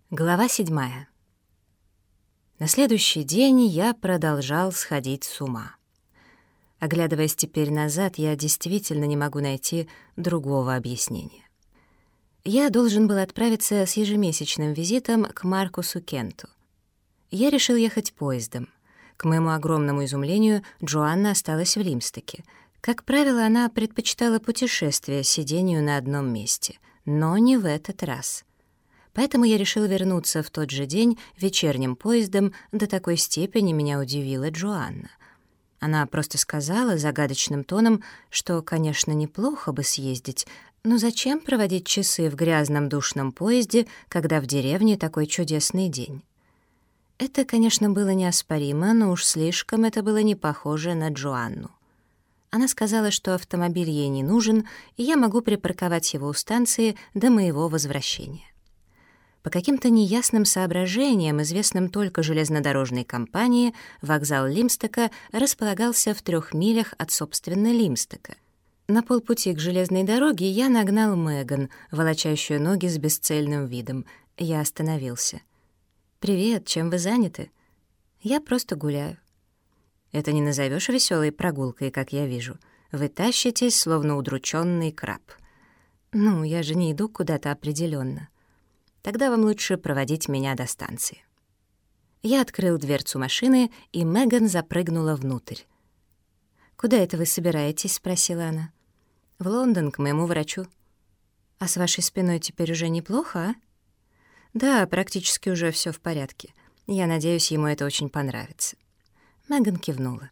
Глава 7. На следующий день я продолжал сходить с ума. Оглядываясь теперь назад, я действительно не могу найти другого объяснения. Я должен был отправиться с ежемесячным визитом к Маркусу Кенту. Я решил ехать поездом. К моему огромному изумлению, Джоанна осталась в Лимстеке. Как правило, она предпочитала путешествие сидению на одном месте, но не в этот раз. Поэтому я решил вернуться в тот же день вечерним поездом. До такой степени меня удивила Джоанна. Она просто сказала загадочным тоном, что, конечно, неплохо бы съездить, но зачем проводить часы в грязном душном поезде, когда в деревне такой чудесный день? Это, конечно, было неоспоримо, но уж слишком это было не похоже на Джоанну. Она сказала, что автомобиль ей не нужен, и я могу припарковать его у станции до моего возвращения. По каким-то неясным соображениям, известным только железнодорожной компании, вокзал Лимстека располагался в 3 милях от, собственно, Лимстека. На полпути к железной дороге я нагнал Меган, волочащую ноги с бесцельным видом. Я остановился. «Привет, чем вы заняты?» «Я просто гуляю». «Это не назовешь веселой прогулкой, как я вижу. Вы тащитесь, словно удрученный краб». «Ну, я же не иду куда-то определенно. Тогда вам лучше проводить меня до станции». Я открыл дверцу машины, и Меган запрыгнула внутрь. «Куда это вы собираетесь?» — спросила она. «В Лондон, к моему врачу». «А с вашей спиной теперь уже неплохо, а?» «Да, практически уже все в порядке. Я надеюсь, ему это очень понравится». Меган кивнула.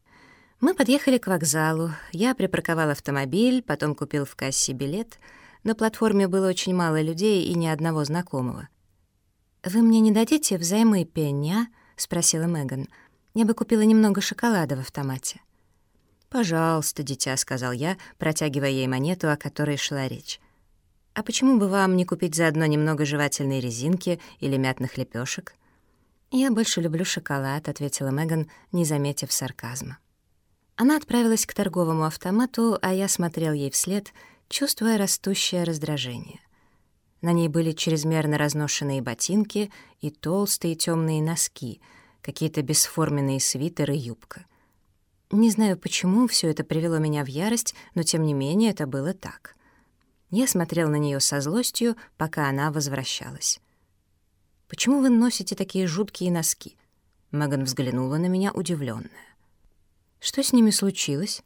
Мы подъехали к вокзалу. Я припарковал автомобиль, потом купил в кассе билет. На платформе было очень мало людей и ни одного знакомого. «Вы мне не дадите взаймы пенни, а?» — спросила Меган. «Я бы купила немного шоколада в автомате». «Пожалуйста, дитя», — сказал я, протягивая ей монету, о которой шла речь. «А почему бы вам не купить заодно немного жевательной резинки или мятных лепешек?» «Я больше люблю шоколад», — ответила Меган, не заметив сарказма. Она отправилась к торговому автомату, а я смотрел ей вслед, чувствуя растущее раздражение. На ней были чрезмерно разношенные ботинки и толстые темные носки, какие-то бесформенные свитер и юбка. Не знаю, почему все это привело меня в ярость, но тем не менее это было так. Я смотрел на нее со злостью, пока она возвращалась. «Почему вы носите такие жуткие носки?» Меган взглянула на меня удивленная. «Что с ними случилось?»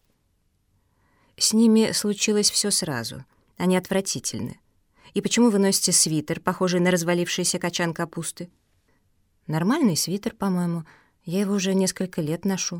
«С ними случилось все сразу. Они отвратительны. И почему вы носите свитер, похожий на развалившийся качан капусты?» «Нормальный свитер, по-моему. Я его уже несколько лет ношу».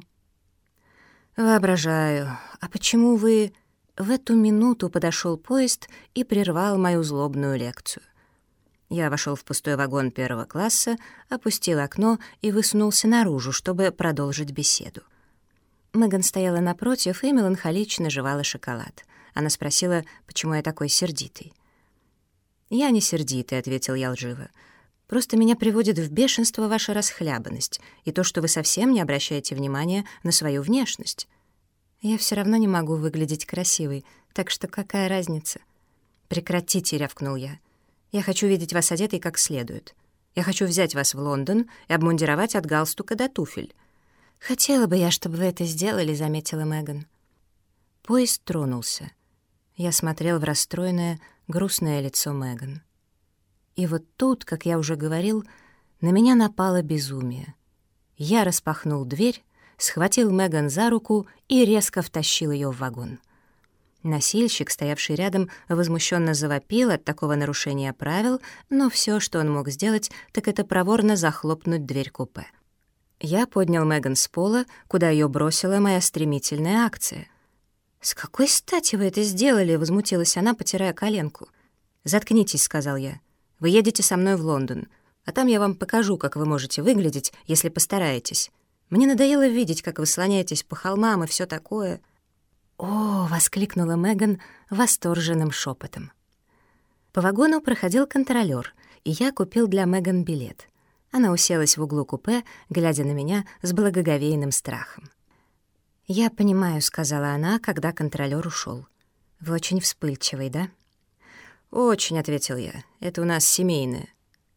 «Воображаю. А почему вы...» В эту минуту подошел поезд и прервал мою злобную лекцию. Я вошел в пустой вагон 1 класса, опустил окно и высунулся наружу, чтобы продолжить беседу. Меган стояла напротив и меланхолично жевала шоколад. Она спросила, почему я такой сердитый. «Я не сердитый», — ответил я лживо. «Просто меня приводит в бешенство ваша расхлябанность и то, что вы совсем не обращаете внимания на свою внешность. Я все равно не могу выглядеть красивой, так что какая разница?» «Прекратите», — рявкнул я. «Я хочу видеть вас одетой как следует. Я хочу взять вас в Лондон и обмундировать от галстука до туфель». «Хотела бы я, чтобы вы это сделали», — заметила Меган. Поезд тронулся. Я смотрел в расстроенное, грустное лицо Меган. И вот тут, как я уже говорил, на меня напало безумие. Я распахнул дверь, схватил Меган за руку и резко втащил ее в вагон. Носильщик, стоявший рядом, возмущенно завопил от такого нарушения правил, но все, что он мог сделать, так это проворно захлопнуть дверь купе. Я поднял Меган с пола, куда ее бросила моя стремительная акция. «С какой стати вы это сделали?» — возмутилась она, потирая коленку. «Заткнитесь», — сказал я. «Вы едете со мной в Лондон, а там я вам покажу, как вы можете выглядеть, если постараетесь. Мне надоело видеть, как вы слоняетесь по холмам и все такое». «О!» — воскликнула Меган восторженным шепотом. По вагону проходил контролёр, и я купил для Меган билет. Она уселась в углу купе, глядя на меня с благоговейным страхом. «Я понимаю», — сказала она, когда контролёр ушёл. «Вы очень вспыльчивый, да?» «Очень», — ответил я. «Это у нас семейное».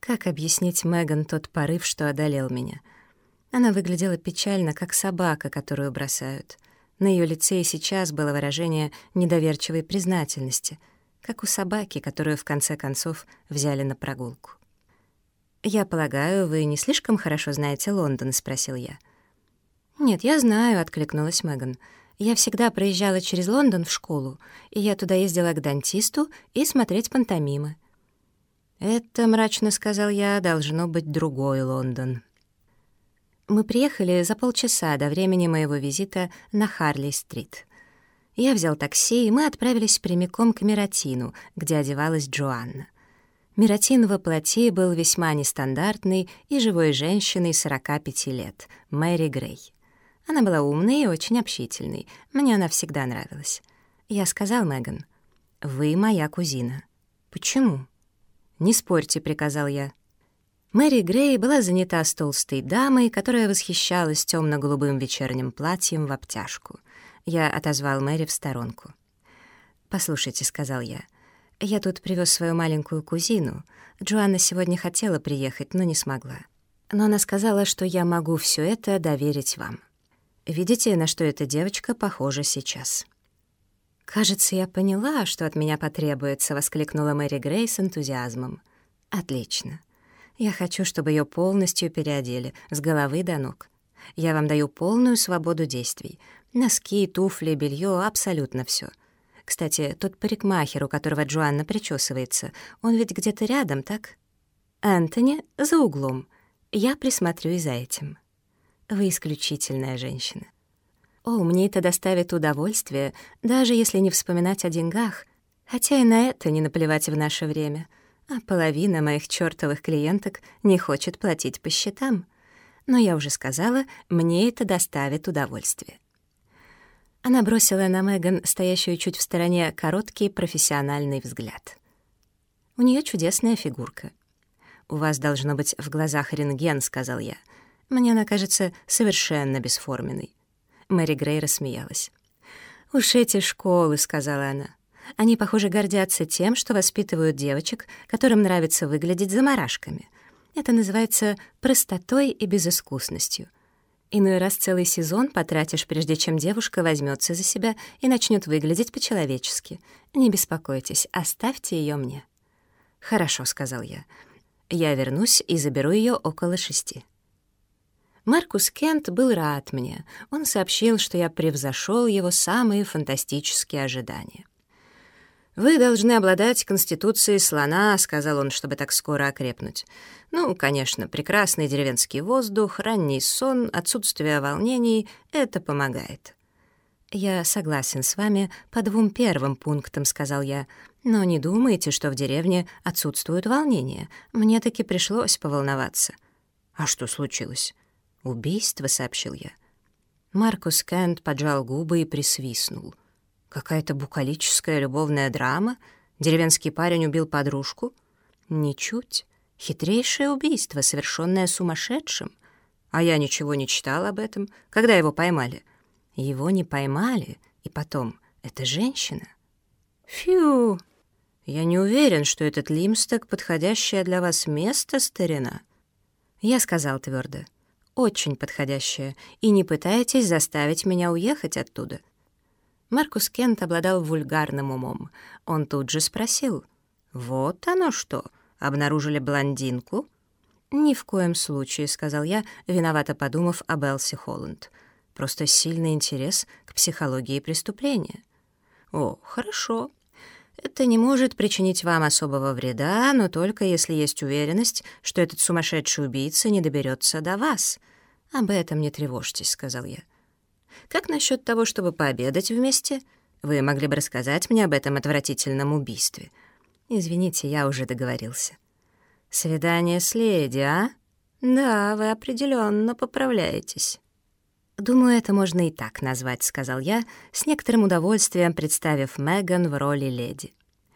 Как объяснить Меган тот порыв, что одолел меня? Она выглядела печально, как собака, которую бросают. На ее лице и сейчас было выражение недоверчивой признательности, как у собаки, которую в конце концов взяли на прогулку. «Я полагаю, вы не слишком хорошо знаете Лондон?» — спросил я. «Нет, я знаю», — откликнулась Меган. «Я всегда проезжала через Лондон в школу, и я туда ездила к дантисту и смотреть пантомимы». «Это, — мрачно сказал я, — должно быть другой Лондон». Мы приехали за полчаса до времени моего визита на Харли-стрит. Я взял такси, и мы отправились прямиком к Миратину, где одевалась Джоанна. Миратин воплоти был весьма нестандартной и живой женщиной 45 лет, Мэри Грей. Она была умной и очень общительной. Мне она всегда нравилась. Я сказал Меган: «Вы моя кузина». «Почему?» «Не спорьте», — приказал я. Мэри Грей была занята с толстой дамой, которая восхищалась темно-голубым вечерним платьем в обтяжку. Я отозвал Мэри в сторонку. «Послушайте», — сказал я тут привез свою маленькую кузину. Джоанна сегодня хотела приехать, но не смогла. Но она сказала, что я могу все это доверить вам. Видите, на что эта девочка похожа сейчас?» «Кажется, я поняла, что от меня потребуется», — воскликнула Мэри Грей с энтузиазмом. «Отлично. Я хочу, чтобы ее полностью переодели, с головы до ног. Я вам даю полную свободу действий. Носки, туфли, белье, абсолютно все. Кстати, тот парикмахер, у которого Джоанна причесывается, он ведь где-то рядом, так? Энтони за углом. Я присмотрю и за этим. Вы исключительная женщина. О, мне это доставит удовольствие, даже если не вспоминать о деньгах, хотя и на это не наплевать в наше время. А половина моих чёртовых клиенток не хочет платить по счетам. Но я уже сказала, мне это доставит удовольствие». Она бросила на Меган, стоящую чуть в стороне, короткий профессиональный взгляд. «У неё чудесная фигурка». «У вас должно быть в глазах рентген», — сказал я. «Мне она кажется совершенно бесформенной». Мэри Грей рассмеялась. «Уж эти школы», — сказала она. «Они, похоже, гордятся тем, что воспитывают девочек, которым нравится выглядеть заморашками. Это называется простотой и безыскусностью. Иной раз целый сезон потратишь, прежде чем девушка возьмется за себя и начнет выглядеть по-человечески. Не беспокойтесь, оставьте ее мне». «Хорошо», — сказал я. «Я вернусь и заберу ее около 6». Маркус Кент был рад мне. Он сообщил, что я превзошел его самые фантастические ожидания. «Вы должны обладать конституцией слона», — сказал он, чтобы так скоро окрепнуть. «Ну, конечно, прекрасный деревенский воздух, ранний сон, отсутствие волнений — это помогает». «Я согласен с вами по 2 первым пунктам», — сказал я. «Но не думайте, что в деревне отсутствуют волнения. Мне таки пришлось поволноваться». «А что случилось?» «Убийство», — сообщил я. Маркус Кент поджал губы и присвистнул. «Какая-то букалическая любовная драма? Деревенский парень убил подружку?» «Ничуть. Хитрейшее убийство, совершенное сумасшедшим. А я ничего не читал об этом. Когда его поймали?» «Его не поймали. И потом, это женщина». «Фью! Я не уверен, что этот Лимсток — подходящее для вас место, старина». Я сказал твердо: «Очень подходящее, и не пытайтесь заставить меня уехать оттуда». Маркус Кент обладал вульгарным умом. Он тут же спросил: «Вот оно что, обнаружили блондинку?» «Ни в коем случае», — сказал я, виновато подумав об Элси Холланд. «Просто сильный интерес к психологии преступления». «О, хорошо. Это не может причинить вам особого вреда, но только если есть уверенность, что этот сумасшедший убийца не доберется до вас. Об этом не тревожьтесь», — сказал я. «Как насчет того, чтобы пообедать вместе? Вы могли бы рассказать мне об этом отвратительном убийстве». «Извините, я уже договорился». «Свидание с леди, а? Да, вы определенно поправляетесь». «Думаю, это можно и так назвать», — сказал я, с некоторым удовольствием представив Меган в роли леди.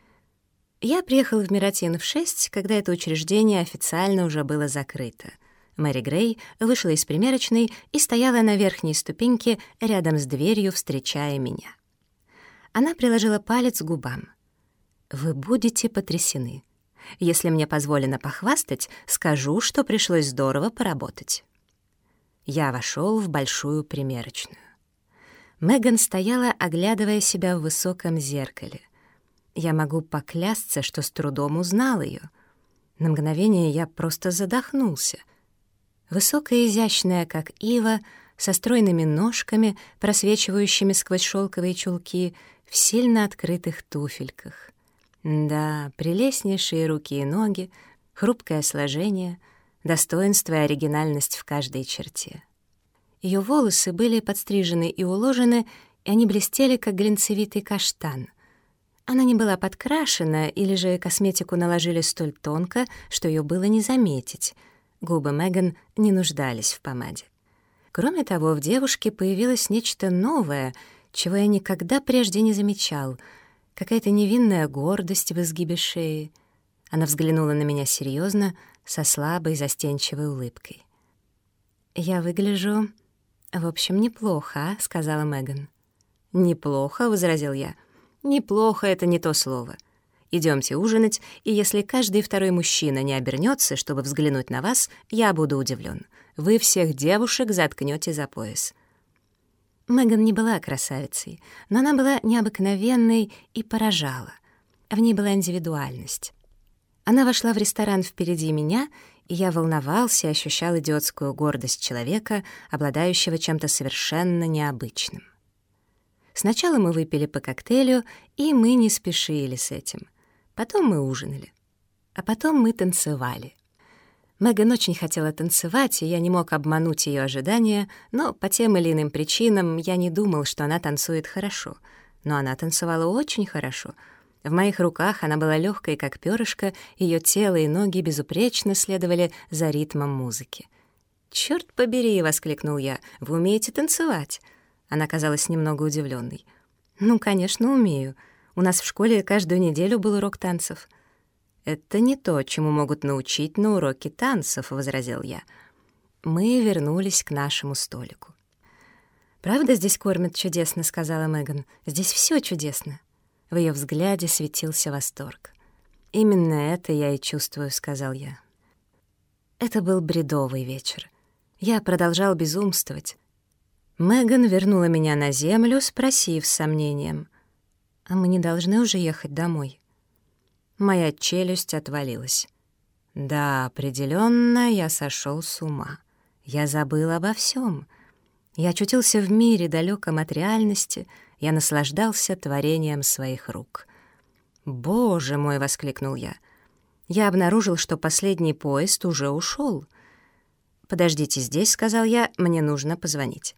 Я приехал в Миратин в 6, когда это учреждение официально уже было закрыто. Мэри Грей вышла из примерочной и стояла на верхней ступеньке рядом с дверью, встречая меня. Она приложила палец к губам. «Вы будете потрясены. Если мне позволено похвастать, скажу, что пришлось здорово поработать». Я вошел в большую примерочную. Меган стояла, оглядывая себя в высоком зеркале. Я могу поклясться, что с трудом узнал ее. На мгновение я просто задохнулся. Высокая и изящная, как ива, со стройными ножками, просвечивающими сквозь шелковые чулки, в сильно открытых туфельках. Да, прелестнейшие руки и ноги, хрупкое сложение, достоинство и оригинальность в каждой черте. Ее волосы были подстрижены и уложены, и они блестели, как глинцевитый каштан. Она не была подкрашена, или же косметику наложили столь тонко, что ее было не заметить. Губы Меган не нуждались в помаде. Кроме того, в девушке появилось нечто новое, чего я никогда прежде не замечал. Какая-то невинная гордость в изгибе шеи. Она взглянула на меня серьезно, со слабой, застенчивой улыбкой. «Я выгляжу, в общем, неплохо», — сказала Меган. «Неплохо», — возразил я. «Неплохо — это не то слово. Идемте ужинать, и если каждый второй мужчина не обернется, чтобы взглянуть на вас, я буду удивлен. Вы всех девушек заткнете за пояс». Меган не была красавицей, но она была необыкновенной и поражала. В ней была индивидуальность. Она вошла в ресторан впереди меня, и я волновался и ощущал идиотскую гордость человека, обладающего чем-то совершенно необычным. Сначала мы выпили по коктейлю, и мы не спешили с этим. Потом мы ужинали. А потом мы танцевали. Меган очень хотела танцевать, и я не мог обмануть ее ожидания, но по тем или иным причинам я не думал, что она танцует хорошо. Но она танцевала очень хорошо. В моих руках она была легкой, как перышко, ее тело и ноги безупречно следовали за ритмом музыки. «Чёрт побери!» — воскликнул я. «Вы умеете танцевать?» Она казалась немного удивленной. «Ну, конечно, умею. У нас в школе каждую неделю был урок танцев». «Это не то, чему могут научить на уроке танцев», — возразил я. Мы вернулись к нашему столику. «Правда, здесь кормят чудесно», — сказала Меган. «Здесь все чудесно». В ее взгляде светился восторг. «Именно это я и чувствую», — сказал я. Это был бредовый вечер. Я продолжал безумствовать. Меган вернула меня на землю, спросив с сомнением: «А мы не должны уже ехать домой?» Моя челюсть отвалилась. Да, определенно я сошел с ума. Я забыл обо всем. Я очутился в мире, далеком от реальности, я наслаждался творением своих рук. «Боже мой!» — воскликнул я. Я обнаружил, что последний поезд уже ушел. «Подождите здесь», — сказал я, — «мне нужно позвонить».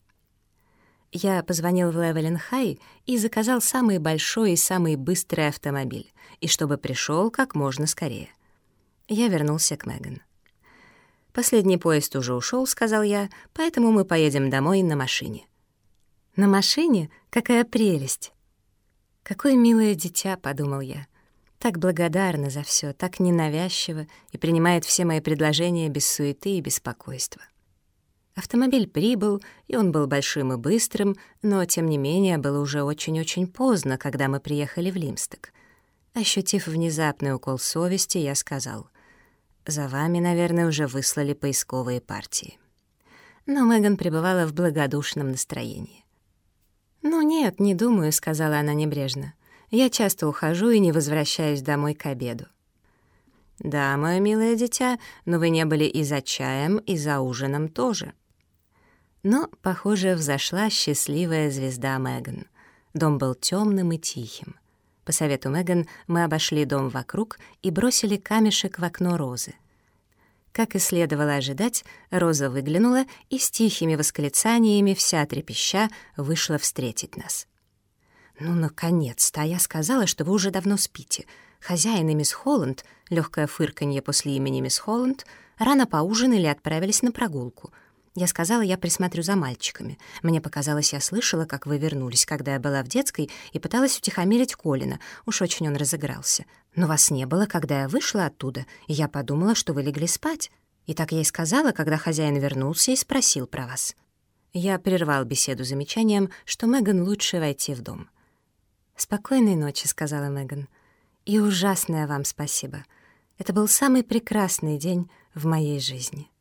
Я позвонил в Левелин-Хай и заказал самый большой и самый быстрый автомобиль, и чтобы пришел как можно скорее. Я вернулся к Меган. «Последний поезд уже ушел», — сказал я, — «поэтому мы поедем домой на машине». «На машине? Какая прелесть!» «Какое милое дитя», — подумал я. «Так благодарна за все, так ненавязчиво и принимает все мои предложения без суеты и беспокойства». Автомобиль прибыл, и он был большим и быстрым, но, тем не менее, было уже очень-очень поздно, когда мы приехали в Лимсток. Ощутив внезапный укол совести, я сказал: «За вами, наверное, уже выслали поисковые партии». Но Меган пребывала в благодушном настроении. «Ну нет, не думаю», — сказала она небрежно. «Я часто ухожу и не возвращаюсь домой к обеду». «Да, мое милое дитя, но вы не были и за чаем, и за ужином тоже». Но, похоже, взошла счастливая звезда Меган. Дом был темным и тихим. По совету Меган мы обошли дом вокруг и бросили камешек в окно Розы. Как и следовало ожидать, Роза выглянула и с тихими восклицаниями, вся трепеща, вышла встретить нас. «Ну, наконец-то! А я сказала, что вы уже давно спите. Хозяин и мисс Холланд, легкое фырканье после имени мисс Холланд, рано поужинали и отправились на прогулку. Я сказала, я присмотрю за мальчиками. Мне показалось, я слышала, как вы вернулись, когда я была в детской, и пыталась утихомирить Колина. Уж очень он разыгрался. Но вас не было, когда я вышла оттуда, и я подумала, что вы легли спать. И так я и сказала, когда хозяин вернулся и спросил про вас». Я прервал беседу замечанием, что Меган лучше войти в дом. «Спокойной ночи», — сказала Меган. «И ужасное вам спасибо. Это был самый прекрасный день в моей жизни.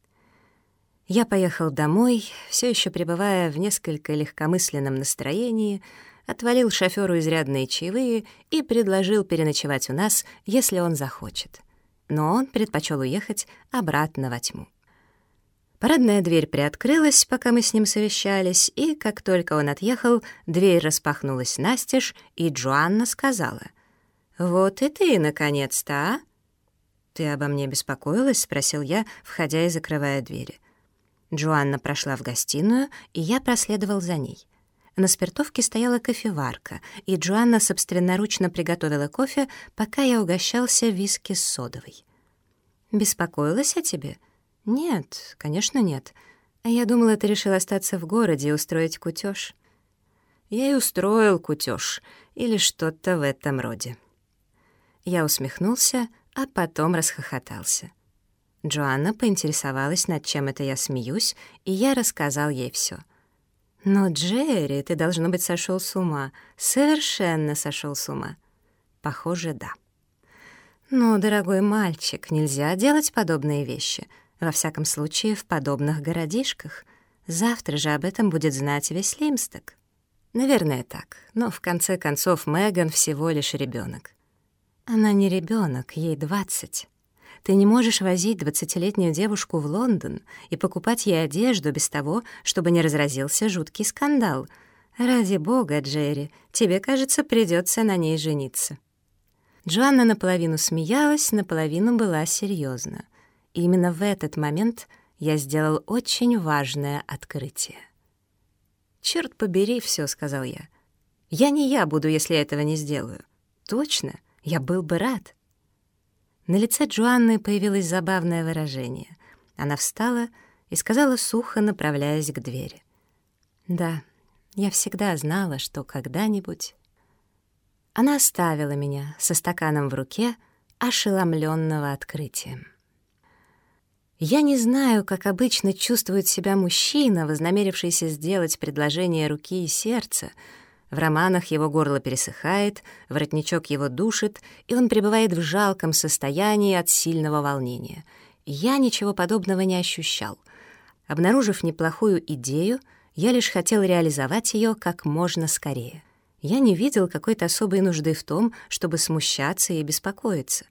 Я поехал домой, все еще пребывая в несколько легкомысленном настроении, отвалил шофёру изрядные чаевые и предложил переночевать у нас, если он захочет. Но он предпочел уехать обратно во тьму. Парадная дверь приоткрылась, пока мы с ним совещались, и как только он отъехал, дверь распахнулась настежь, и Джоанна сказала: «Вот и ты, наконец-то, а?» «Ты обо мне беспокоилась?» — спросил я, входя и закрывая двери. Джоанна прошла в гостиную, и я проследовал за ней. На спиртовке стояла кофеварка, и Джоанна собственноручно приготовила кофе, пока я угощался виски с содовой. «Беспокоилась о тебе?» «Нет, конечно, нет. А я думала, ты решил остаться в городе и устроить кутёж». «Я и устроил кутёж, или что-то в этом роде». Я усмехнулся, а потом расхохотался. Джоанна поинтересовалась, над чем это я смеюсь, и я рассказал ей всё. «Но, Джерри, ты, должно быть, сошёл с ума. Совершенно сошёл с ума». «Похоже, да». «Но, дорогой мальчик, нельзя делать подобные вещи. Во всяком случае, в подобных городишках. Завтра же об этом будет знать весь Лимсток». «Наверное, так. Но, в конце концов, Меган всего лишь ребёнок». «Она не ребёнок, ей 20. Ты не можешь возить 20-летнюю девушку в Лондон и покупать ей одежду без того, чтобы не разразился жуткий скандал. Ради бога, Джерри, тебе, кажется, придётся на ней жениться». Джоанна наполовину смеялась, наполовину была серьёзна. И именно в этот момент я сделал очень важное открытие. «Чёрт побери всё», — сказал я. «Я не я буду, если я этого не сделаю». «Точно, я был бы рад». На лице Джоанны появилось забавное выражение. Она встала и сказала сухо, направляясь к двери: «Да, я всегда знала, что когда-нибудь...» Она оставила меня со стаканом в руке, ошеломлённого открытием. Я не знаю, как обычно чувствует себя мужчина, вознамерившийся сделать предложение руки и сердца. В романах его горло пересыхает, воротничок его душит, и он пребывает в жалком состоянии от сильного волнения. Я ничего подобного не ощущал. Обнаружив неплохую идею, я лишь хотел реализовать ее как можно скорее. Я не видел какой-то особой нужды в том, чтобы смущаться и беспокоиться.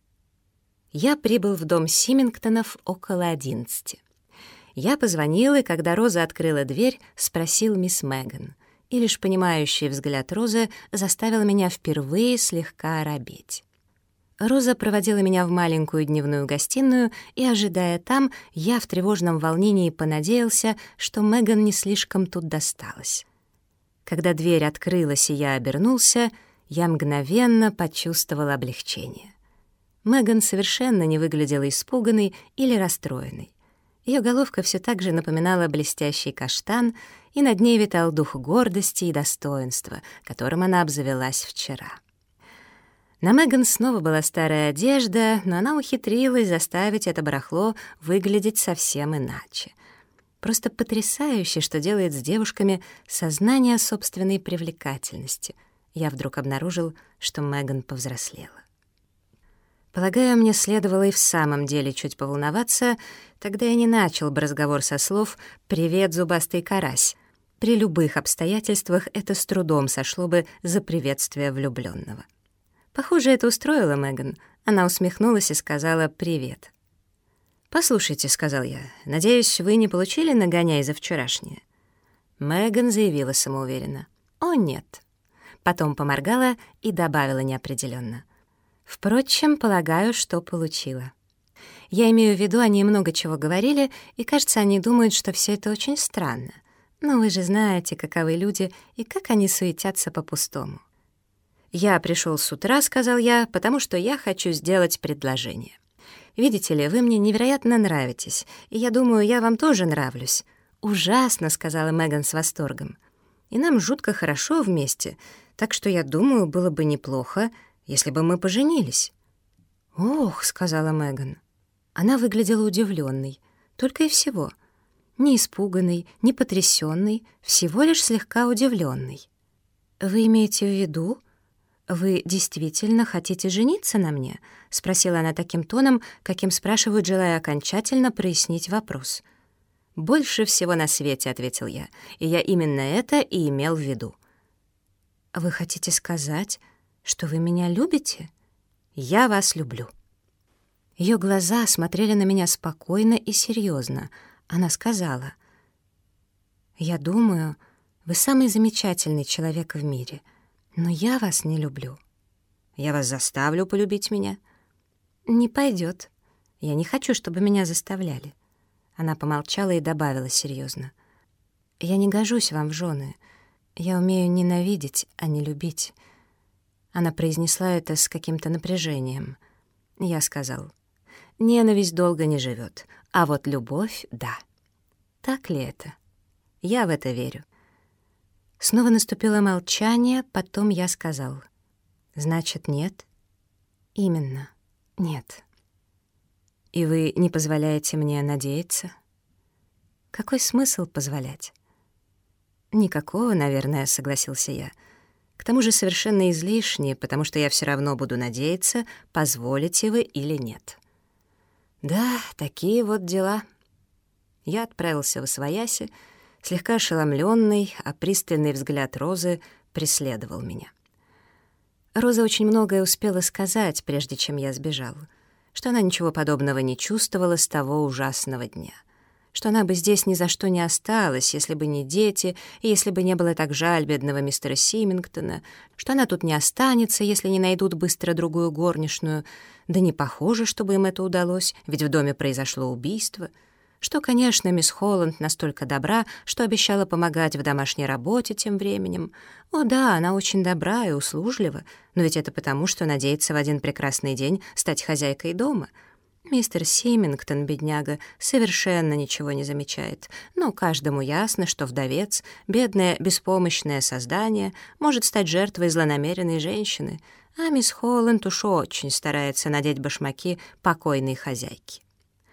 Я прибыл в дом Симингтонов около 11. Я позвонил, и когда Роза открыла дверь, спросил мисс Меган. И лишь понимающий взгляд Розы заставил меня впервые слегка оробеть. Роза проводила меня в маленькую дневную гостиную, и, ожидая там, я в тревожном волнении понадеялся, что Меган не слишком тут досталась. Когда дверь открылась и я обернулся, я мгновенно почувствовал облегчение. Меган совершенно не выглядела испуганной или расстроенной. Её головка всё так же напоминала блестящий каштан, и над ней витал дух гордости и достоинства, которым она обзавелась вчера. На Меган снова была старая одежда, но она ухитрилась заставить это барахло выглядеть совсем иначе. Просто потрясающе, что делает с девушками сознание собственной привлекательности. Я вдруг обнаружил, что Меган повзрослела. Полагаю, мне следовало и в самом деле чуть поволноваться, тогда я не начал бы разговор со слов «Привет, зубастый карась». При любых обстоятельствах это с трудом сошло бы за приветствие влюблённого. Похоже, это устроило Меган. Она усмехнулась и сказала «Привет». «Послушайте», — сказал я, — «надеюсь, вы не получили нагоняй за вчерашнее?» Меган заявила самоуверенно: «О, нет». Потом поморгала и добавила неопределённо: «Впрочем, полагаю, что получила. Я имею в виду, они много чего говорили, и, кажется, они думают, что всё это очень странно. Но вы же знаете, каковы люди и как они суетятся по-пустому». «Я пришёл с утра», — сказал я, — «потому что я хочу сделать предложение. Видите ли, вы мне невероятно нравитесь, и я думаю, я вам тоже нравлюсь». «Ужасно», — сказала Меган с восторгом. «И нам жутко хорошо вместе, так что, я думаю, было бы неплохо, если бы мы поженились». «Ох», — сказала Меган. Она выглядела удивлённой, только и всего. Не испуганной, не потрясённой, всего лишь слегка удивлённой. «Вы имеете в виду? «Вы действительно хотите жениться на мне?» — спросила она таким тоном, каким спрашивают, желая окончательно прояснить вопрос. «Больше всего на свете», — ответил я, — «и я именно это и имел в виду». «Вы хотите сказать, что вы меня любите?» «Я вас люблю». Ее глаза смотрели на меня спокойно и серьезно. Она сказала: «Я думаю, вы самый замечательный человек в мире, но я вас не люблю». «Я вас заставлю полюбить меня?» «Не пойдет. Я не хочу, чтобы меня заставляли». Она помолчала и добавила серьезно: «Я не гожусь вам в жены. Я умею ненавидеть, а не любить». Она произнесла это с каким-то напряжением. Я сказал: «Ненависть долго не живет, а вот любовь — да». Так ли это? Я в это верю. Снова наступило молчание, потом я сказал: «Значит, нет?» «Именно, нет». «И вы не позволяете мне надеяться?» «Какой смысл позволять?» «Никакого, наверное», — согласился я. «К тому же совершенно излишне, потому что я все равно буду надеяться, позволите вы или нет». «Да, такие вот дела». Я отправился восвояси, слегка ошеломлённый, а пристальный взгляд Розы преследовал меня. Роза очень многое успела сказать, прежде чем я сбежал, что она ничего подобного не чувствовала с того ужасного дня, что она бы здесь ни за что не осталась, если бы не дети, и если бы не было так жаль бедного мистера Симингтона, что она тут не останется, если не найдут быстро другую горничную, да не похоже, чтобы им это удалось, ведь в доме произошло убийство, что, конечно, мисс Холланд настолько добра, что обещала помогать в домашней работе тем временем. О да, она очень добра и услужлива, но ведь это потому, что надеется в один прекрасный день стать хозяйкой дома. Мистер Симингтон, бедняга, совершенно ничего не замечает, но каждому ясно, что вдовец, бедное беспомощное создание, может стать жертвой злонамеренной женщины, а мисс Холланд уж очень старается надеть башмаки покойной хозяйки.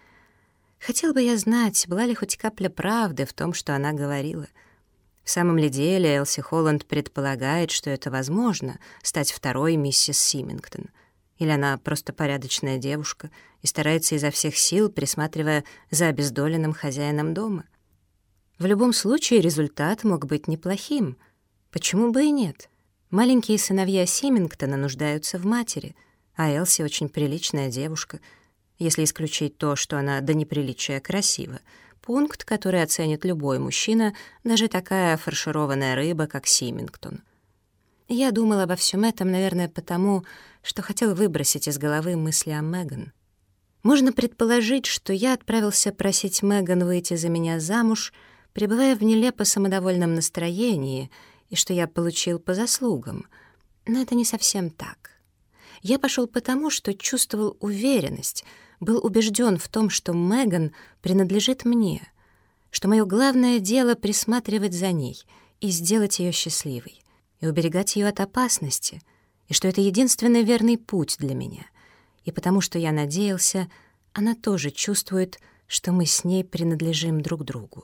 Хотел бы я знать, была ли хоть капля правды в том, что она говорила. В самом ли деле Элси Холланд предполагает, что это возможно — стать второй миссис Симингтон? Или она просто порядочная девушка и старается изо всех сил, присматривая за обездоленным хозяином дома? В любом случае результат мог быть неплохим. Почему бы и нет? Маленькие сыновья Симингтона нуждаются в матери, а Элси очень приличная девушка — если исключить то, что она до неприличия красива, пункт, который оценит любой мужчина, даже такая фаршированная рыба, как Симингтон. Я думал обо всем этом, наверное, потому, что хотел выбросить из головы мысли о Меган. Можно предположить, что я отправился просить Меган выйти за меня замуж, пребывая в нелепо самодовольном настроении, и что я получил по заслугам. Но это не совсем так. Я пошел потому, что чувствовал уверенность, был убежден в том, что Меган принадлежит мне, что мое главное дело — присматривать за ней и сделать ее счастливой, и уберегать ее от опасности, и что это единственный верный путь для меня, и потому что я надеялся, она тоже чувствует, что мы с ней принадлежим друг другу.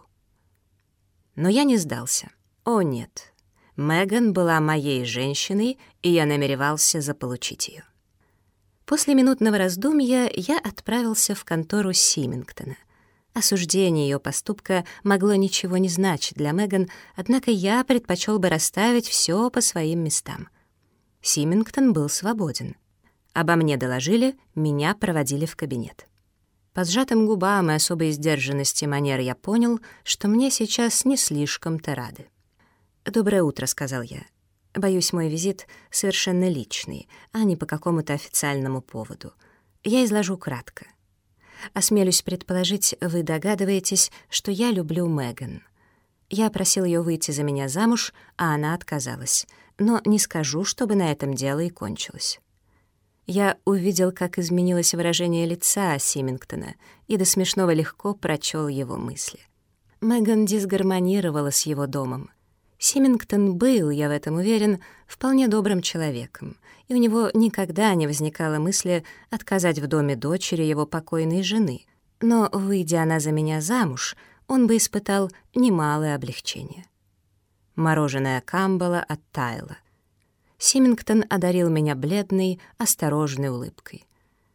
Но я не сдался. О, нет. Меган была моей женщиной, и я намеревался заполучить ее. После минутного раздумья я отправился в контору Симингтона. Осуждение ее поступка могло ничего не значить для Меган, однако я предпочел бы расставить все по своим местам. Симингтон был свободен. Обо мне доложили, меня проводили в кабинет. По сжатым губам и особой сдержанности манер я понял, что мне сейчас не слишком-то рады. «Доброе утро», — сказал я. «Боюсь, мой визит совершенно личный, а не по какому-то официальному поводу. Я изложу кратко. Осмелюсь предположить, вы догадываетесь, что я люблю Меган. Я просил ее выйти за меня замуж, а она отказалась, но не скажу, чтобы на этом дело и кончилось». Я увидел, как изменилось выражение лица Симингтона, и до смешного легко прочел его мысли. Меган дисгармонировала с его домом. Симингтон был, я в этом уверен, вполне добрым человеком, и у него никогда не возникало мысли отказать в доме дочери его покойной жены. Но, выйдя она за меня замуж, он бы испытал немалое облегчение. Мороженое Камбала оттаяло. Симингтон одарил меня бледной, осторожной улыбкой.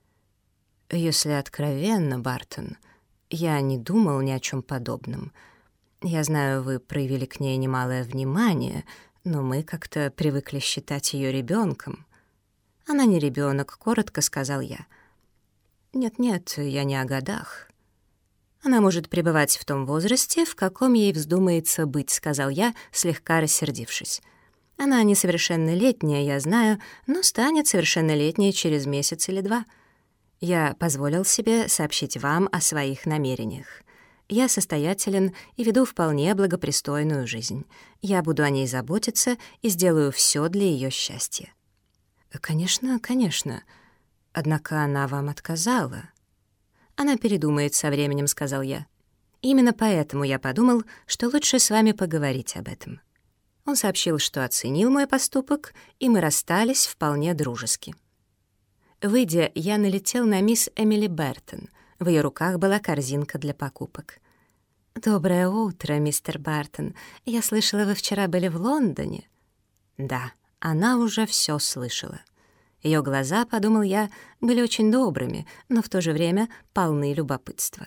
«Если откровенно, Бартон, я не думал ни о чем подобном. Я знаю, вы проявили к ней немалое внимание, но мы как-то привыкли считать ее ребенком». «Она не ребенок», — коротко сказал я. «Нет-нет, я не о годах». «Она может пребывать в том возрасте, в каком ей вздумается быть», — сказал я, слегка рассердившись. «Она несовершеннолетняя, я знаю, но станет совершеннолетней через месяц или два. Я позволил себе сообщить вам о своих намерениях. Я состоятелен и веду вполне благопристойную жизнь. Я буду о ней заботиться и сделаю все для ее счастья». «Конечно, конечно. Однако она вам отказала». «Она передумает со временем», — сказал я. «Именно поэтому я подумал, что лучше с вами поговорить об этом». Он сообщил, что оценил мой поступок, и мы расстались вполне дружески. Выйдя, я налетел на мисс Эмили Бертон. В ее руках была корзинка для покупок. «Доброе утро, мистер Бартон. Я слышала, вы вчера были в Лондоне?» Да, она уже все слышала. Ее глаза, подумал я, были очень добрыми, но в то же время полны любопытства.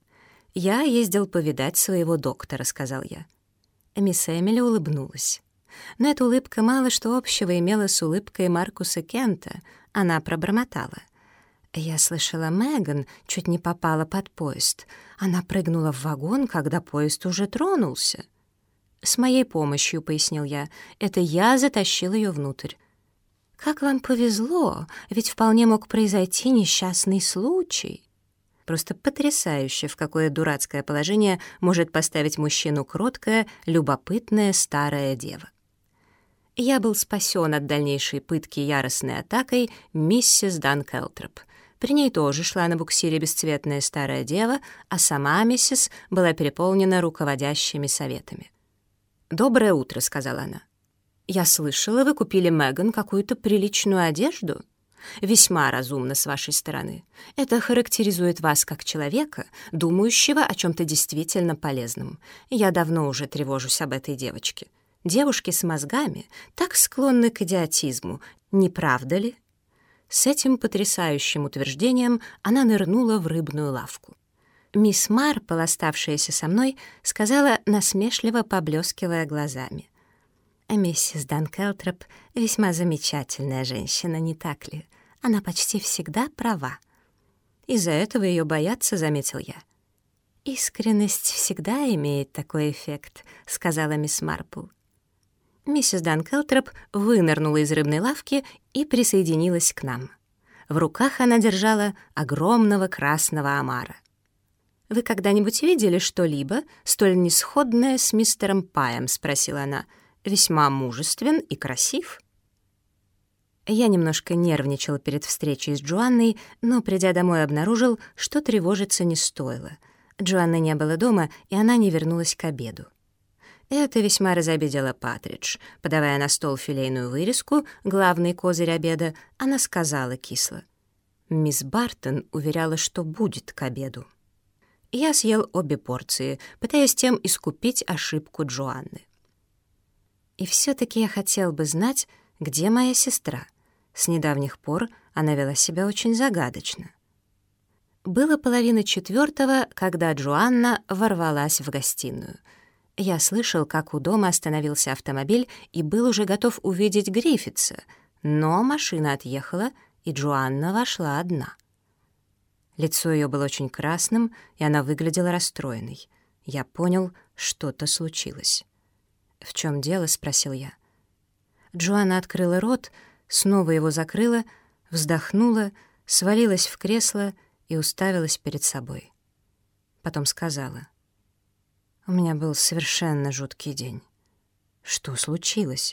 «Я ездил повидать своего доктора», — сказал я. Мисс Эмили улыбнулась. Но эта улыбка мало что общего имела с улыбкой Маркуса Кента. Она пробормотала. «Я слышала, Меган чуть не попала под поезд. Она прыгнула в вагон, когда поезд уже тронулся». «С моей помощью», — пояснил я, — «это я затащил ее внутрь». «Как вам повезло, ведь вполне мог произойти несчастный случай». Просто потрясающе, в какое дурацкое положение может поставить мужчину кроткая, любопытная старая дева. Я был спасен от дальнейшей пытки яростной атакой миссис Данкелтроп. При ней тоже шла на буксире бесцветная старая дева, а сама миссис была переполнена руководящими советами. «Доброе утро», — сказала она. «Я слышала, вы купили Меган какую-то приличную одежду. Весьма разумно с вашей стороны. Это характеризует вас как человека, думающего о чем-то действительно полезном. Я давно уже тревожусь об этой девочке. Девушки с мозгами так склонны к идиотизму, не правда ли?» С этим потрясающим утверждением она нырнула в рыбную лавку. Мисс Марпл, оставшаяся со мной, сказала, насмешливо поблескивая глазами: «Миссис Данкелтроп весьма замечательная женщина, не так ли? Она почти всегда права». «Из-за этого ее боятся», — заметил я. «Искренность всегда имеет такой эффект», — сказала мисс Марпл. Миссис Данкелтроп вынырнула из рыбной лавки и присоединилась к нам. В руках она держала огромного красного омара. «Вы когда-нибудь видели что-либо столь несходное с мистером Пайем?» — спросила она. «Весьма мужествен и красив». Я немножко нервничал перед встречей с Джоанной, но, придя домой, обнаружил, что тревожиться не стоило. Джоанны не было дома, и она не вернулась к обеду. Это весьма разобидело Патридж. Подавая на стол филейную вырезку, главный козырь обеда, она сказала кисло: «Мисс Бартон уверяла, что будет к обеду». Я съел обе порции, пытаясь тем искупить ошибку Джоанны. И все-таки я хотел бы знать, где моя сестра. С недавних пор она вела себя очень загадочно. Было 3:30, когда Джоанна ворвалась в гостиную. Я слышал, как у дома остановился автомобиль и был уже готов увидеть Гриффитса, но машина отъехала, и Джоанна вошла одна. Лицо ее было очень красным, и она выглядела расстроенной. Я понял, что-то случилось. «В чем дело?» — спросил я. Джоанна открыла рот, снова его закрыла, вздохнула, свалилась в кресло и уставилась перед собой. Потом сказала: «У меня был совершенно жуткий день». «Что случилось?»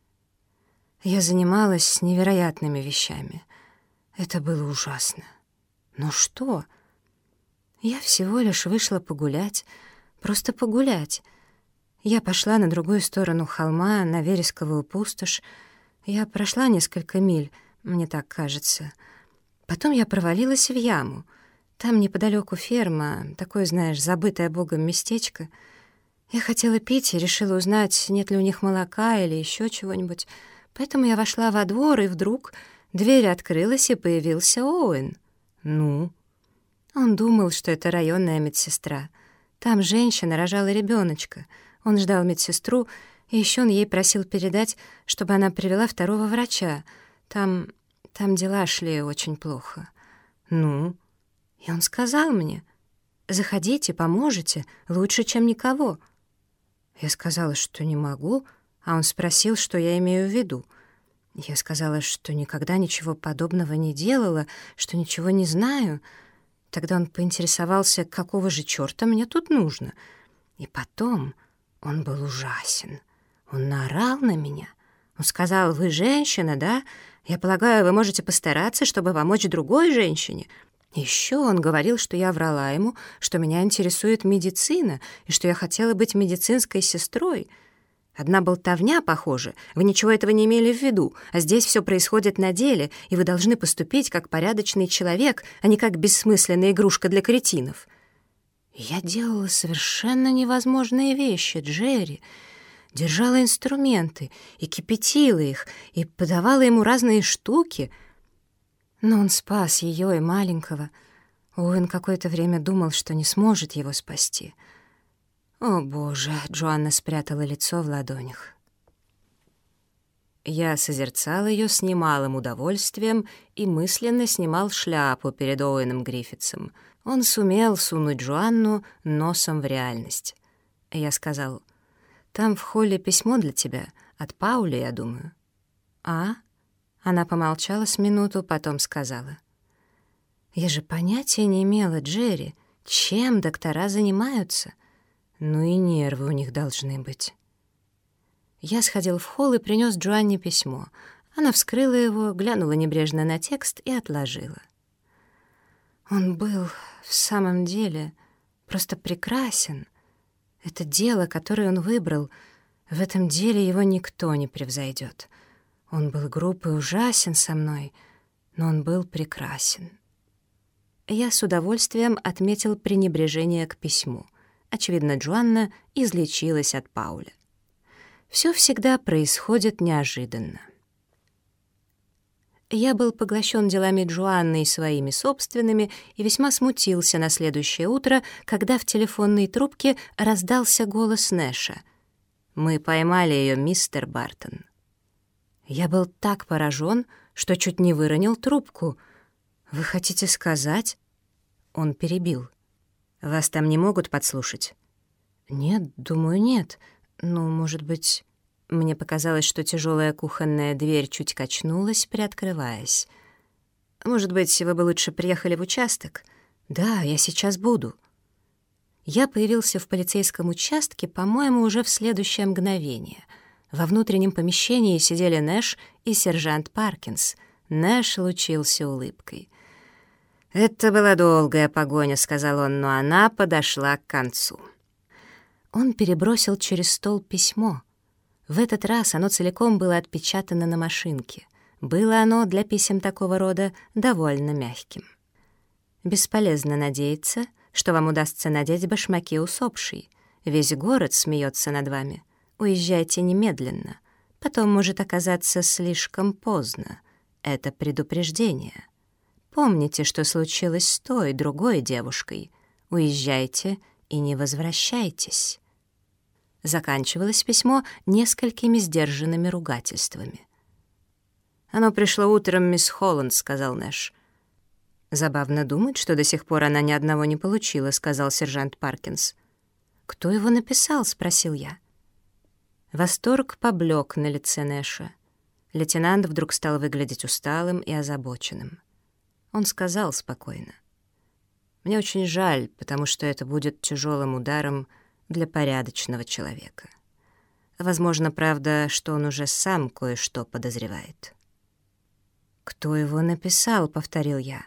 «Я занималась невероятными вещами. Это было ужасно». «Ну что?» «Я всего лишь вышла погулять, просто погулять. Я пошла на другую сторону холма, на вересковую пустошь. Я прошла несколько миль, мне так кажется. Потом я провалилась в яму. Там неподалеку ферма, такое, знаешь, забытое Богом местечко. Я хотела пить и решила узнать, нет ли у них молока или еще чего-нибудь. Поэтому я вошла во двор, и вдруг дверь открылась, и появился Оуэн. Ну? Он думал, что это районная медсестра. Там женщина рожала ребеночка. Он ждал медсестру, и еще он ей просил передать, чтобы она привела второго врача. Там дела шли очень плохо. Ну? И он сказал мне: «Заходите, поможете, лучше, чем никого». Я сказала, что не могу, а он спросил, что я имею в виду. Я сказала, что никогда ничего подобного не делала, что ничего не знаю. Тогда он поинтересовался, какого же черта мне тут нужно. И потом он был ужасен. Он наорал на меня. Он сказал: «Вы женщина, да? Я полагаю, вы можете постараться, чтобы помочь другой женщине». Еще он говорил, что я врала ему, что меня интересует медицина и что я хотела быть медицинской сестрой. Одна болтовня, похоже. Вы ничего этого не имели в виду, а здесь все происходит на деле, и вы должны поступить как порядочный человек, а не как бессмысленная игрушка для кретинов. Я делала совершенно невозможные вещи, Джерри. Держала инструменты и кипятила их, и подавала ему разные штуки. Но он спас ее и маленького. Оуэн какое-то время думал, что не сможет его спасти. «О, Боже!» — Джоанна спрятала лицо в ладонях. Я созерцал ее с немалым удовольствием и мысленно снимал шляпу перед Оуэном Гриффитсом. Он сумел сунуть Джоанну носом в реальность. Я сказал: «Там в холле письмо для тебя, от Паули, я думаю». «А?» Она помолчала с минуту, потом сказала: «Я же понятия не имела, Джерри, чем доктора занимаются. Ну и нервы у них должны быть». Я сходил в холл и принес Джоанне письмо. Она вскрыла его, глянула небрежно на текст и отложила. Он был в самом деле просто прекрасен. Это дело, которое он выбрал, в этом деле его никто не превзойдет. Он был груб и ужасен со мной, но он был прекрасен. Я с удовольствием отметил пренебрежение к письму. Очевидно, Джоанна излечилась от Пауля. Все всегда происходит неожиданно. Я был поглощен делами Джоанны и своими собственными и весьма смутился на следующее утро, когда в телефонной трубке раздался голос Нэша. «Мы поймали ее, мистер Бартон». Я был так поражен, что чуть не выронил трубку. «Вы хотите сказать?» Он перебил. «Вас там не могут подслушать?» «Нет, думаю, нет. Ну, может быть...» Мне показалось, что тяжелая кухонная дверь чуть качнулась, приоткрываясь. «Может быть, вы бы лучше приехали в участок?» «Да, я сейчас буду». Я появился в полицейском участке, по-моему, уже в следующее мгновение. Во внутреннем помещении сидели Нэш и сержант Паркинс. Нэш лучился улыбкой. «Это была долгая погоня», — сказал он, — «но она подошла к концу». Он перебросил через стол письмо. В этот раз оно целиком было отпечатано на машинке. Было оно для писем такого рода довольно мягким. «Бесполезно надеяться, что вам удастся надеть башмаки усопшей. Весь город смеется над вами. Уезжайте немедленно. Потом может оказаться слишком поздно. Это предупреждение. Помните, что случилось с той, другой девушкой. Уезжайте и не возвращайтесь». Заканчивалось письмо несколькими сдержанными ругательствами. «Оно пришло утром, мисс Холланд», — сказал Нэш. «Забавно думать, что до сих пор она ни одного не получила», — сказал сержант Паркинс. «Кто его написал?» — спросил я. Восторг поблек на лице Нэша. Лейтенант вдруг стал выглядеть усталым и озабоченным. Он сказал спокойно: «Мне очень жаль, потому что это будет тяжелым ударом для порядочного человека. Возможно, правда, что он уже сам кое-что подозревает». «Кто его написал?» — повторил я.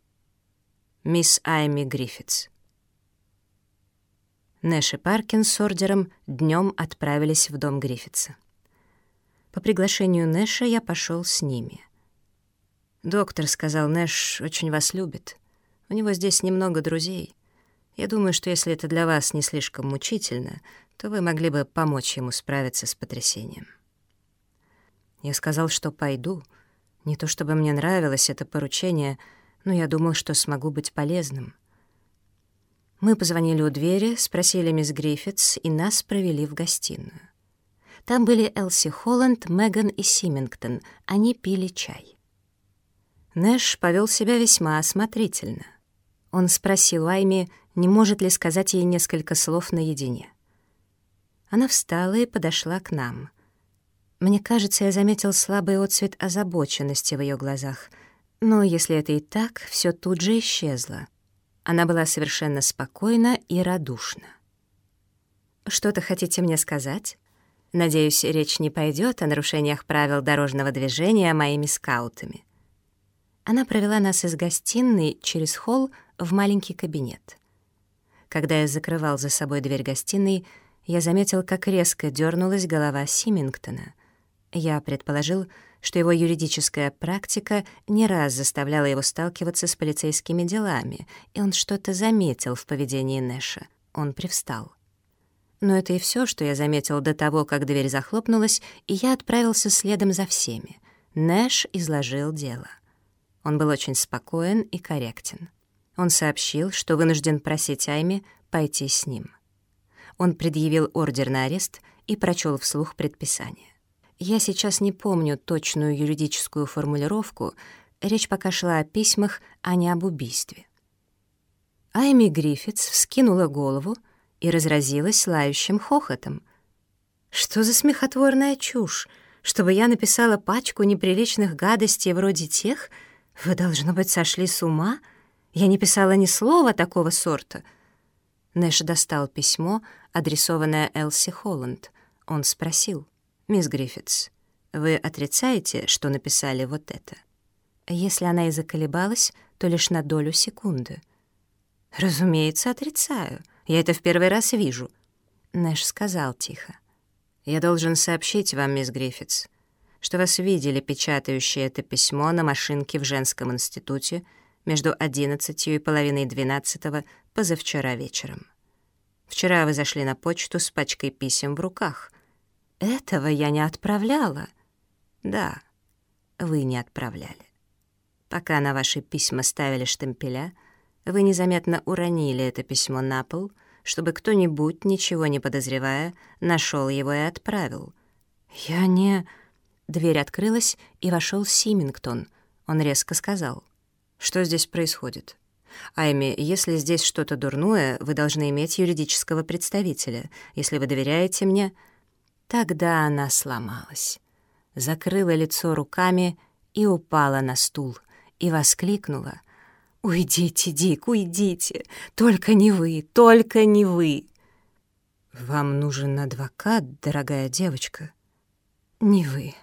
«Мисс Айми Гриффитс». Нэш и Паркинс с ордером днем отправились в дом Гриффитса. По приглашению Нэша я пошел с ними. «Доктор, — сказал Нэш, — очень вас любит. У него здесь немного друзей. Я думаю, что если это для вас не слишком мучительно, то вы могли бы помочь ему справиться с потрясением». Я сказал, что пойду. Не то чтобы мне нравилось это поручение, но я думал, что смогу быть полезным. Мы позвонили у двери, спросили мисс Гриффитс, и нас провели в гостиную. Там были Элси Холланд, Меган и Симингтон. Они пили чай. Нэш повел себя весьма осмотрительно. Он спросил Айми, не может ли сказать ей несколько слов наедине. Она встала и подошла к нам. Мне кажется, я заметил слабый отцвет озабоченности в ее глазах, но если это и так, все тут же исчезло. Она была совершенно спокойна и радушна. «Что-то хотите мне сказать? Надеюсь, речь не пойдет о нарушениях правил дорожного движения моими скаутами». Она провела нас из гостиной через холл в маленький кабинет. Когда я закрывал за собой дверь гостиной, я заметил, как резко дернулась голова Симингтона. Я предположил, что его юридическая практика не раз заставляла его сталкиваться с полицейскими делами, и он что-то заметил в поведении Нэша. Он привстал. Но это и все, что я заметил до того, как дверь захлопнулась, и я отправился следом за всеми. Нэш изложил дело. Он был очень спокоен и корректен. Он сообщил, что вынужден просить Айми пойти с ним. Он предъявил ордер на арест и прочел вслух предписание. Я сейчас не помню точную юридическую формулировку, речь пока шла о письмах, а не об убийстве. Айми Гриффитс вскинула голову и разразилась лающим хохотом. «Что за смехотворная чушь? Чтобы я написала пачку неприличных гадостей вроде тех? Вы, должно быть, сошли с ума? Я не писала ни слова такого сорта». Нэш достал письмо, адресованное Элси Холланд. Он спросил: «Мисс Гриффитс, вы отрицаете, что написали вот это?» Если она и заколебалась, то лишь на долю секунды. «Разумеется, отрицаю. Я это в первый раз вижу». Нэш сказал тихо: «Я должен сообщить вам, мисс Гриффитс, что вас видели печатающее это письмо на машинке в женском институте между 11 и половиной 12 позавчера вечером. Вчера вы зашли на почту с пачкой писем в руках. Этого я не отправляла». «Да, вы не отправляли. Пока на ваши письма ставили штемпеля, вы незаметно уронили это письмо на пол, чтобы кто-нибудь, ничего не подозревая, нашел его и отправил». «Я не...» Дверь открылась, и вошел Симингтон. Он резко сказал: «Что здесь происходит? Айми, если здесь что-то дурное, вы должны иметь юридического представителя. Если вы доверяете мне...» Тогда она сломалась, закрыла лицо руками и упала на стул, и воскликнула: «Уйдите, Дик, уйдите! Только не вы, только не вы!» «Вам нужен адвокат, дорогая девочка?» «Не вы.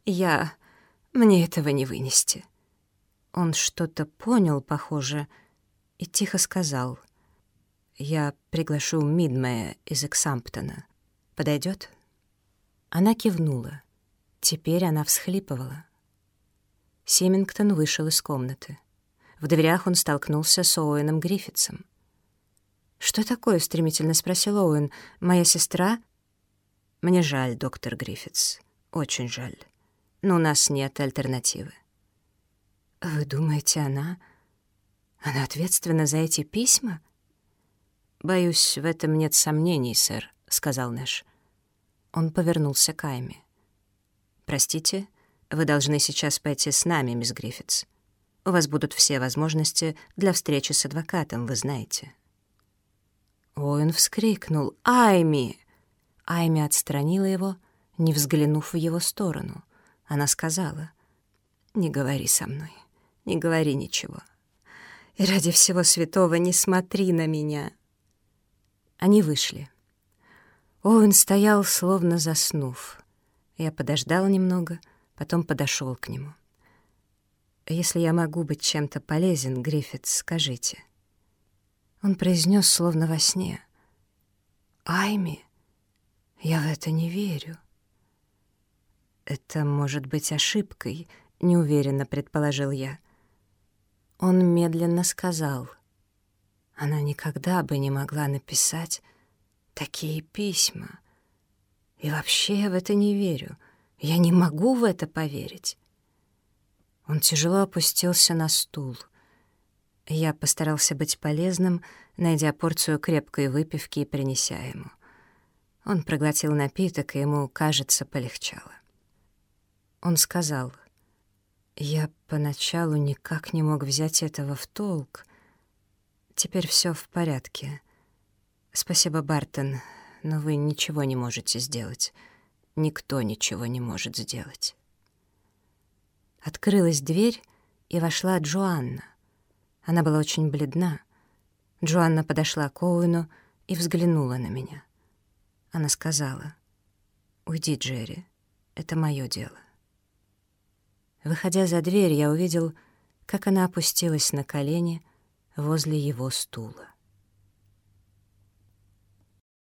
Мне этого не вынести». Он что-то понял, похоже, и тихо сказал: «Я приглашу Мидмея из Эксамптона. Подойдет?» Она кивнула. Теперь она всхлипывала. Симингтон вышел из комнаты. В дверях он столкнулся с Оуэном Гриффитсом. «Что такое?» — стремительно спросил Оуэн. «Моя сестра?» «Мне жаль, доктор Гриффитс, очень жаль. Но у нас нет альтернативы». «Вы думаете, она ответственна за эти письма?» «Боюсь, в этом нет сомнений, сэр», — сказал Нэш. Он повернулся к Айми. «Простите, вы должны сейчас пойти с нами, мисс Гриффитс. У вас будут все возможности для встречи с адвокатом, вы знаете». Оуэн вскрикнул: «Айми!» Айми отстранила его, не взглянув в его сторону. Она сказала: «Не говори со мной, не говори ничего. И ради всего святого не смотри на меня». Они вышли. Оуэн стоял, словно заснув. Я подождал немного, потом подошел к нему. «Если я могу быть чем-то полезен, Гриффитс, скажите». Он произнес, словно во сне: «Айми, я в это не верю». «Это может быть ошибкой», — неуверенно предположил я. Он медленно сказал: «Она никогда бы не могла написать такие письма. И вообще я в это не верю. Я не могу в это поверить. Он тяжело опустился на стул. Я постарался быть полезным, найдя порцию крепкой выпивки и принеся ему. Он проглотил напиток, и ему, кажется, полегчало. Он сказал: «Я поначалу никак не мог взять этого в толк. Теперь все в порядке. Спасибо, Бартон, но вы ничего не можете сделать. Никто ничего не может сделать». Открылась дверь, и вошла Джоанна. Она была очень бледна. Джоанна подошла к Оуэну и взглянула на меня. Она сказала: «Уйди, Джерри, это мое дело». Выходя за дверь, я увидел, как она опустилась на колени возле его стула.